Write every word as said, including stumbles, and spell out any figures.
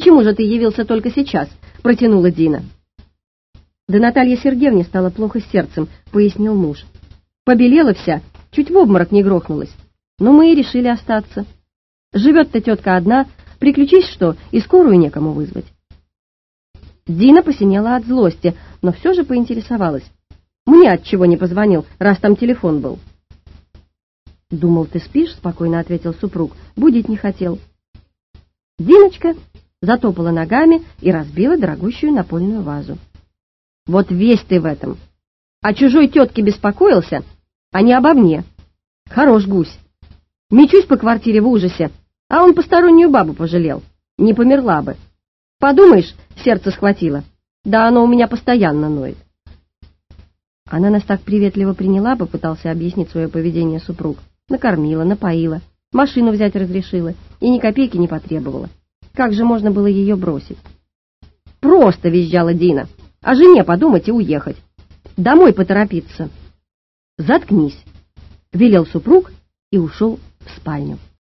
почему же ты явился только сейчас?» — протянула Дина. «Да Наталье Сергеевне стало плохо с сердцем», — пояснил муж. «Побелела вся, чуть в обморок не грохнулась. Но мы и решили остаться. Живет-то тетка одна, приключись что, и скорую некому вызвать». Дина посинела от злости, но все же поинтересовалась. «Мне отчего не позвонил, раз там телефон был?» «Думал, ты спишь?» — спокойно ответил супруг. «Будить не хотел». Диночка затопала ногами и разбила дорогущую напольную вазу. «Вот весь ты в этом. О чужой тетке беспокоился, а не обо мне. Хорош гусь. Мечусь по квартире в ужасе, а он постороннюю бабу пожалел. Не померла бы. Подумаешь, сердце схватило. Да оно у меня постоянно ноет». Она нас так приветливо приняла, попытался объяснить свое поведение супруг. Накормила, напоила, машину взять разрешила и ни копейки не потребовала. Как же можно было ее бросить? «Просто!» — визжала Дина. «О жене подумать и уехать. Домой поторопиться». «Заткнись!» — велел супруг и ушел в спальню.